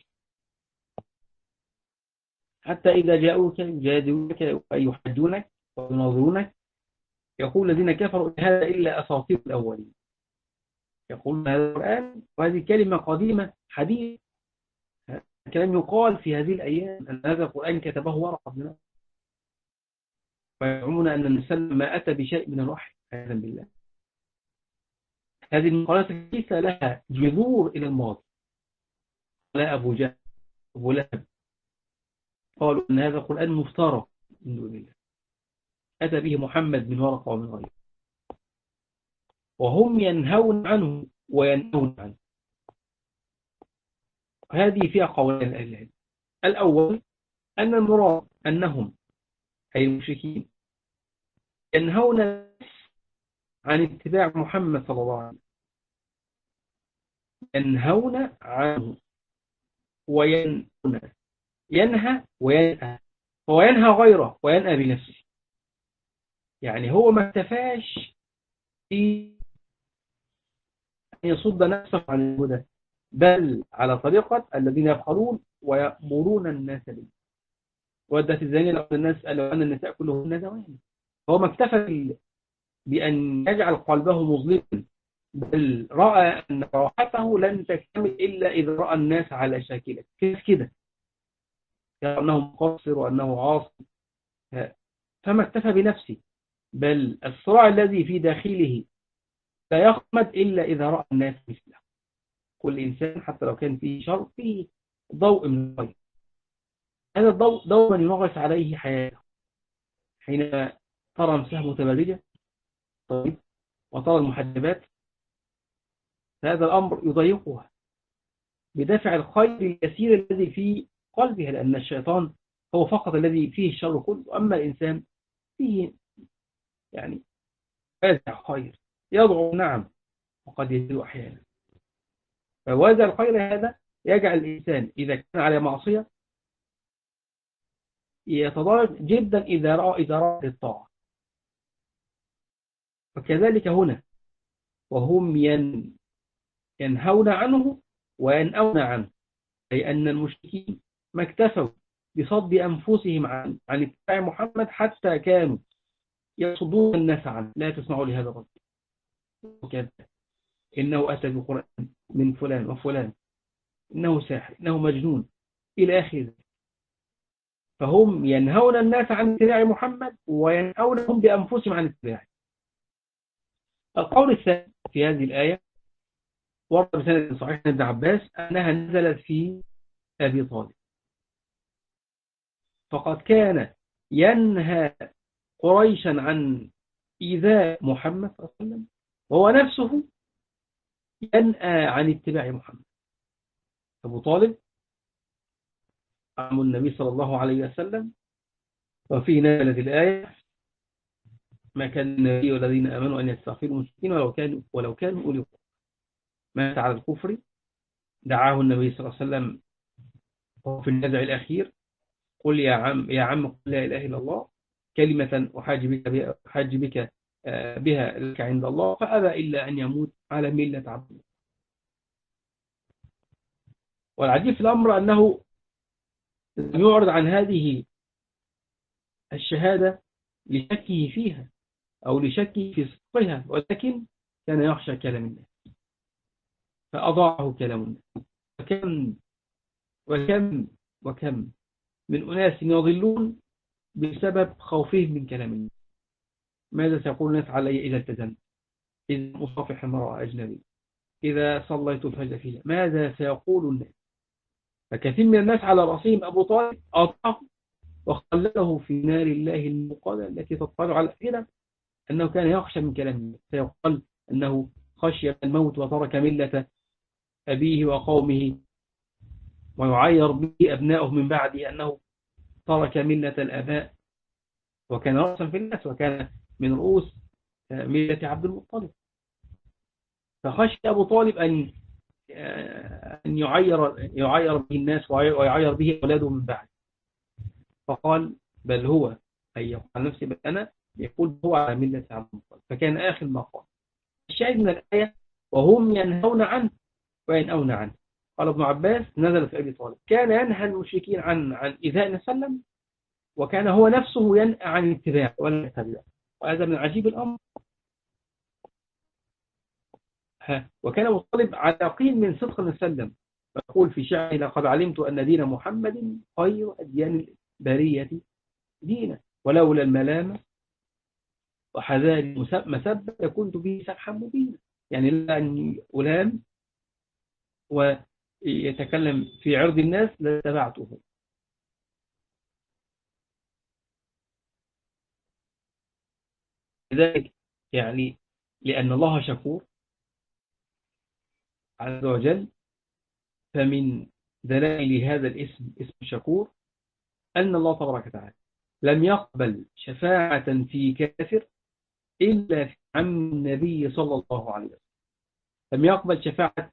حتى إذا جاءوك يجادلونك ويحجونك ويناظرونك يقول الذين كفروا إن هذا إلا أساطير الأولين. يقول هذا القرآن وهذه كلمة قديمة حديث، كلام يقال في هذه الأيام أن هذا القرآن كتبه ورقة بن نوفل، ويزعمون أن النبي ما أتى بشيء من الوحي عياذا بالله. هذه المقالات ليس لها جذور إلى الماضي. لا أبو جهل أبو لهب قالوا أن هذا القرآن مفترى من دون الله، أتى به محمد من ورقة ومن غيره، وهم ينهون عنه وينهون عنه. هذه فيها قولان أهل العلم. الأول أن المراد أنهم أي المشركين ينهون عن اتباع محمد صلى الله عليه وسلم، ينهون عنه وينهون، ينهى وينأى، هو ينهى غيره وينأى بنفسه. يعني هو ما اكتفاش في أن يصد نفسه عن الهدى، بل على طريقة الذين يبخلون ويأمرون الناس به. ودت الزانية لو الناس قالوا أن النساء كلهن زواني. هو ما اكتفى بأن يجعل قلبه مظلما، بل رأى أن راحته لن تكتمل إلا إذا رأى الناس على شاكلة كيف كده، يعني أنه مقصر وأنه عاصي. فما اكتفى بنفسه، بل الصراع الذي في داخله لا يخمد إلا إذا رأى الناس مثله. كل إنسان حتى لو كان فيه شر فيه ضوء من الخير، هذا الضوء دوما ينغص عليه حياته. حينما ترى نفسها متبرجة طيب وترى المحجبات، فهذا الأمر يضيقها بدافع الخير اليسير الذي في قلبها، لأن الشيطان هو فقط الذي فيه الشر كله، أما الإنسان فيه يعني وازع خير يضع نعم وقد يزيد أحيانا. فوازع الخير هذا يجعل الإنسان إذا كان على معصية يتضارب جدا إذا رأى الطاعة. وكذلك هنا وهم ينهون عنه وينأون عنه، أي أن المشركين ما اكتفوا بصد أنفسهم عن اتباع محمد حتى كانوا يصدون الناس عنه. لا تسمعوا لهذا الرجل وكذا، إنه أتى بقرآن من فلان وفلان، إنه ساحر، إنه مجنون، إلى آخره. فهم ينهون الناس عن اتباع محمد وينهونهم بأنفسهم عن اتباعه. القول الثاني في هذه الآية ورد بسند صحيح ابن عباس أنها نزلت في أبي طالب، فقد كان ينهى قريشا عن إيذاء محمد صلى الله عليه وسلم، وهو نفسه ينأى عن اتباع محمد. أبو طالب عم النبي صلى الله عليه وسلم، وفيه نزلت الآية ما كان النبي والذين آمنوا أن يستغفروا المشركين ولو كانوا أولي قربى. مات على الكفر، دعاه النبي صلى الله عليه وسلم وفي النزع الأخير قل يا عم قل لا إله إلا الله كلمة أحاج بك بها لك عند الله، فأبى إلا أن يموت على ملة عبد الله. والعجيب في الأمر أنه لم يعرض عن هذه الشهادة لشكه فيها أو لشكه في صدقها، ولكن كان يخشى كلام الناس فأضاعه كلام الناس. وكم من أناس يضلون بسبب خوفهم من كلام الناس. ماذا سيقول الناس علي إذا التزمت، إذا أصافح امرأة أجنبي، إذا صليت الفجر فيها، ماذا سيقول الناس؟ فكثير من الناس على رأسهم أبو طالب أطاعه وخلده في نار الله الموقدة التي تطلع على الأفئدة، أنه كان يخشى من كلام الناس، سيقال أنه خشي الموت وترك ملة أبيه وقومه، ويعير به أبنائه من بعده أنه ترك ملة الآباء وكان رأسا في الناس، وكان من رؤوس ملة عبد المطلب. فخشي أبو طالب أن يعير به الناس ويعير به أولاده من بعد، فقال بل هو، أي يقول عن نفسه بل أنا، يقول هو على ملة عبد المطلب. فكان آخر ما قال. الشاهد من الآية وهم ينهون عنه وينأون عنه. قال ابن عباس نزل في أبي طالب كان ينهى المشركين عن إيذاء النبي صلى الله عليه وسلم، وكان هو نفسه ينهى عن الاتباع ولا يتبع. وهذا من عجيب الأمر. وكان أبو طالب على يقين من صدق النبي صلى الله عليه وسلم، يقول في شعره لقد علمت أن دين محمد خير أديان البرية دينا، ولولا الملامة وحذار مسبة لكنت به سفحا مبينا. يعني لا أن ألام ويتكلم في عرض الناس لاتبعته. لذلك يعني لأن الله شكور عز وجل، فمن دلائل هذا الاسم، اسم الشكور، أن الله تبارك وتعالى لم يقبل شفاعة في كافر إلا في عم النبي صلى الله عليه وسلم. لم يقبل شفاعة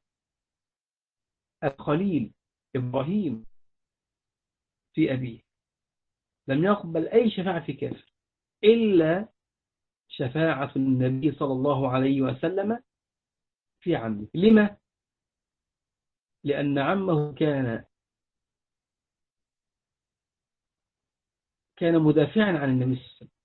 الخليل إبراهيم في أبيه، لم يقبل أي شفاعة في كافر إلا شفاعة النبي صلى الله عليه وسلم في عمه. لما؟ لأن عمه كان مدافعا عن النبي صلى الله عليه وسلم.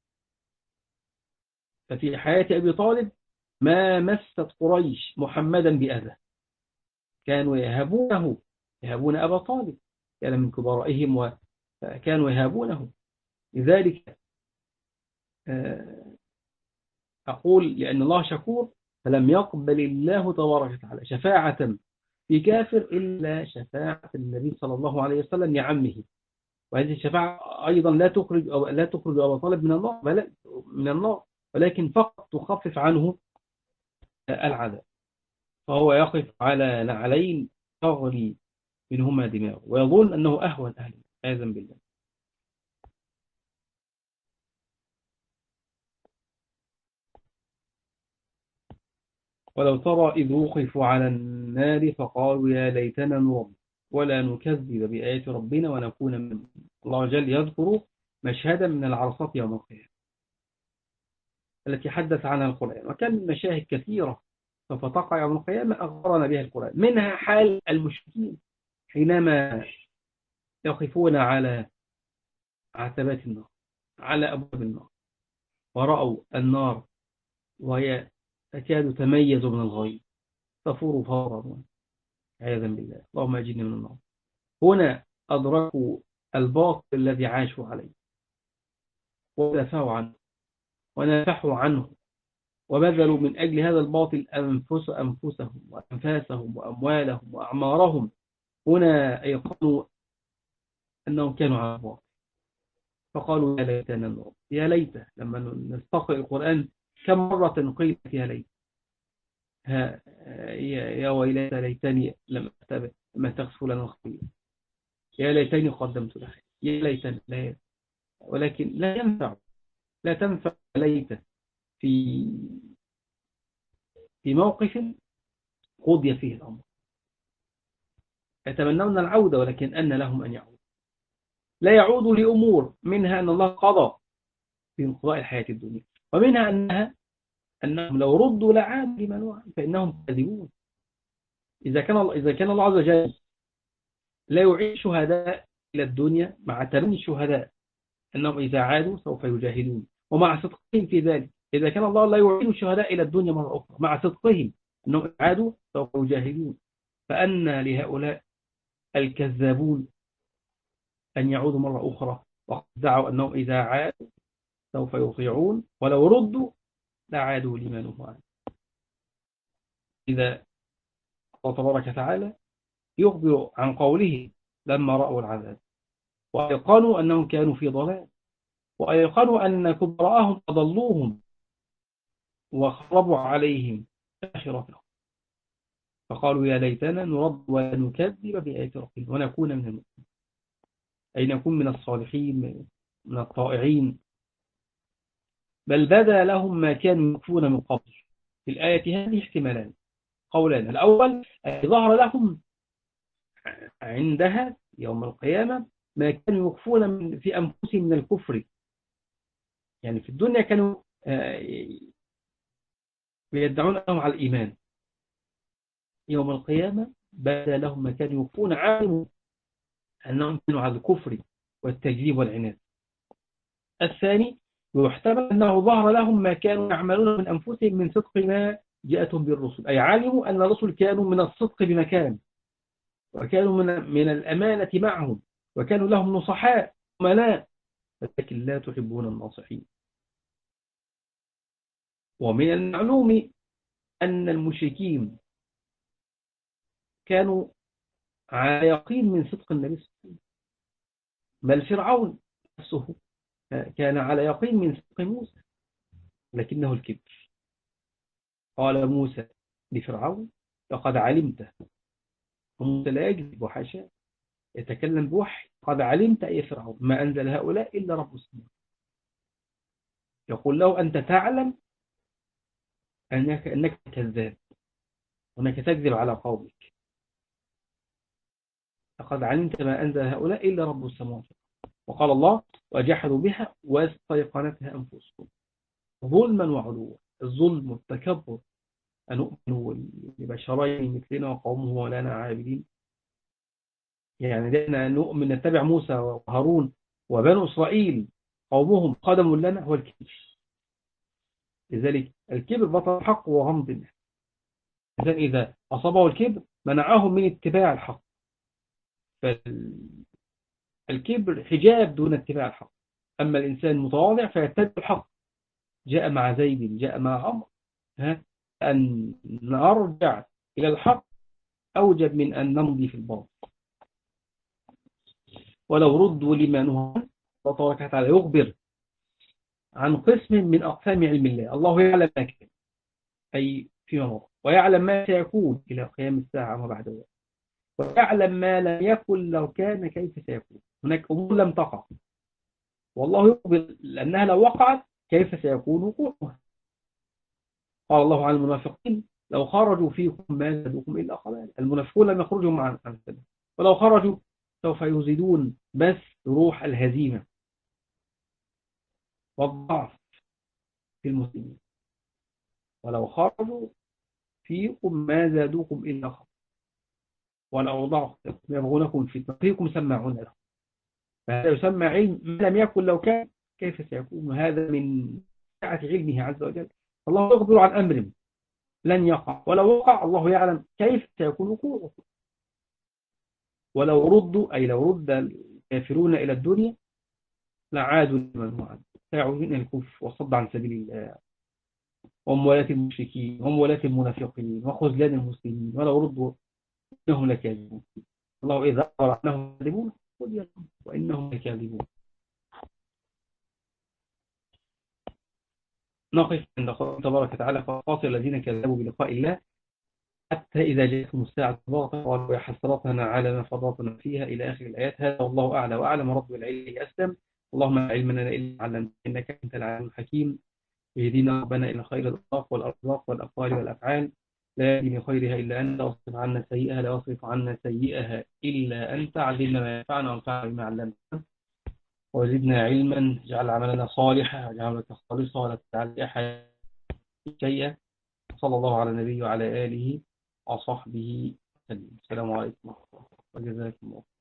ففي حياة أبي طالب ما مست قريش محمدا بأذى، كانوا يهابون أبا طالب، كان من كبرائهم وكانوا يهابونه. لذلك أقول لأن الله شكور، فلم يقبل الله تبارك وتعالى شفاعة في كافر إلا شفاعة النبي صلى الله عليه وسلم لعمه. وهذه الشفاعة أيضا لا تخرج أبا طالب من النار، بل من النار، ولكن فقط تخفف عنه العذاب. فهو يقف على نعلين تغلي منهما دماغه ويظن أنه أهون أهله عياذا بالله. ولو ترى إذ وقفوا على النار فقالوا يا ليتنا نرد ولا نكذب بآيات ربنا ونكون من المؤمنين. الله جل يذكر مشهدا من العرصات يوم القيامة التي حدث عنها القرآن، وكان من مشاهد كثيرة سوف تقع يوم القيامة أخبرنا بها القرآن، منها حال المشركين حينما يقفون على عتبات النار، على أبواب النار، ورأوا النار وهي تكاد تميز من الغيظ تفور فورا عياذا بالله، اللهم أجرنا من النار. هنا أدركوا الباطل الذي عاشوا عليه ودافعوا عنه ونافحوا عنه وبذلوا من أجل هذا الباطل أنفسهم وأنفاسهم وأموالهم وأعمارهم. هنا أيقنوا أنهم كانوا على الباطل، فقالوا يا ليتنا نرد. يا ليت لما نستقرأ القرآن كم مرة قيل يا ليت، يا ويلتى ليتني لم أتبع لما تغفر لنا الخطيئة، يا ليتني قدمت لها، يا ليتني لا. ولكن لا تنفع ليت في موقف قضي فيه الأمر. يتمنون العودة ولكن أن لهم أن يعودوا، لا يعودوا لأمور منها أن الله قضى في انقضاء الحياة الدنيا، ومنها أنهم لو ردوا لعادوا لما نوعا فإنهم كاذبون. إذا كان الله عز وجل لا يعيد شهداء إلى الدنيا مع تمني الشهداء أنهم إذا عادوا سوف يجاهدون، ومع صدقهم في ذلك، إذا كان الله لا يعيد الشهداء إلى الدنيا مرة أخرى مع صدقهم أنهم عادوا سوف يجاهدون، فأن لهؤلاء الكذابون أن يعودوا مرة أخرى وقد دعوا أنهم إذا عادوا سوف يطيعون ولو ردوا لعادوا لما نهوا عنه. إذا الله تبارك وتعالى يخبر عن قوله لما رأوا العذاب وأيقنوا أنهم كانوا في ضلال، وأيقنوا أن كبراءهم أضلوهم وخربوا عليهم آخرتهم، فقالوا يا ليتنا نرد ونكذب بآيات ربنا ونكون من المؤمنين، أي نكون من الصالحين من الطائعين بل بدا لهم ما كانوا يخفون من قبل. في الآية هذه احتمالان، قولان: الأول أي ظهر لهم عندها يوم القيامة ما كانوا يخفون في أنفسهم من الكفر. يعني في الدنيا كانوا يدعون أنهم على الإيمان، يوم القيامة بدا لهم ما كانوا يخفون، علموا أنهم كانوا على الكفر والتكذيب والعناد. الثاني يحتمل أنه ظهر لهم ما كانوا يعملون من أنفسهم من صدق ما جاءتهم بالرسل، أي علموا أن الرسل كانوا من الصدق بمكان، وكانوا من الأمانة معهم، وكانوا لهم نصحاء أمناء، ولكن لا تحبون الناصحين. ومن المعلوم أن المشركين كانوا على يقين من صدق النبي صلى الله عليه وسلم، بل فرعون نفسه كان على يقين من صدق موسى، لكنه الكبر. قال موسى لفرعون: لقد علمت. وموسى لا يكذب وحاشاه، يتكلم بوحي. قد علمت يا فرعون ما أنزل هؤلاء إلا رب السماوات. يقول له: أنت تعلم أنك كذاب، وأنك تكذب على قومك. لقد علمت ما أنزل هؤلاء إلا رب السماوات. وقال الله: وجحدوا بها واستيقنتها أنفسهم ظلما وعلوا. الظلم والتكبر، أنؤمن لبشرين مثلنا وقومه ولنا عابدين. يعني لأننا نؤمن نتبع موسى وهارون وبنو إسرائيل قومهم قدموا لنا، هو الكبر. لذلك الكبر بطل الحق وغمض الناس. إذا أصابه الكبر منعهم من اتباع الحق. فالكبر حجاب دون اتباع الحق. أما الإنسان المتواضع فيتبع الحق. جاء مع زيد، جاء مع عمرو، أن نرجع إلى الحق أوجب من أن نمضي في الباطل. ولو ردوا لما نهوا عنه، الله تبارك وتعالى يخبر عن قسم من أقسام علم الله. الله يعلم ما كان، أي فيما مضى، ويعلم ما سيكون إلى قيام الساعة وما بعد ذلك، ويعلم ما لم يكن لو كان كيف سيكون. هناك أمور لم تقع، والله يخبر لأنها لو وقعت كيف سيكون وقوعها. قال الله عن المنافقين: لو خرجوا فيكم ما زادوكم إلا خبالا. المنافقون لم يخرجوا عن السبيل، ولو خرجوا سوف يزيدون بس روح الهزيمة والضعف في المسلمين. ولو خرجوا فيكم ما زادوكم إلا خبالا ولو ضعفتم يبغونكم فتنة فيكم سماعون لهم. فهذا يسمى علم ما لم يكن لو كان كيف سيكون. وهذا من سعة علمه عز وجل. الله يخبر عن أمر لن يقع، ولو وقع الله يعلم كيف سيكون وقوعه. ولو ردوا، أي لو رد الكافرون إلى الدنيا لعادوا لمن هو عنه، سيعودون إلى الكفر والصد عن سبيل الله وموالاة المشركين وموالاة المنافقين وخذلان المسلمين. ولو ردوا إنهم لكاذبون. الله إذا أخبر أنهم كاذبون قل لهم وإنهم لكاذبون. نقف عند قوله تبارك وتعالى: فقاتل الذين كذبوا بلقاء الله حتى إذا جاءتهم الساعة بغتة قالوا يا حسرتنا على ما فرطنا فيها، إلى آخر الآيات. هذا والله أعلى وأعلم، رب العلم أسلم. اللهم لا علم لنا إلا علمتنا إنك أنت العليم الحكيم. اهدنا ربنا إلى خير الأخلاق والأرزاق والأقوال والأفعال، لا يهدي من خيرها إلا أنت، واصرف عنا سيئها، لا يصرف عنا سيئها إلا أنت. علمنا ما ينفعنا وانفعنا بما علمتنا، وزدنا علما. اجعل عملنا صالحا واجعل لك خالصا ولا تجعل أحد شيئا. صلى الله على النبي وعلى آله وصحبه وسلم. السلام عليكم ورحمة الله وجزاكم الله.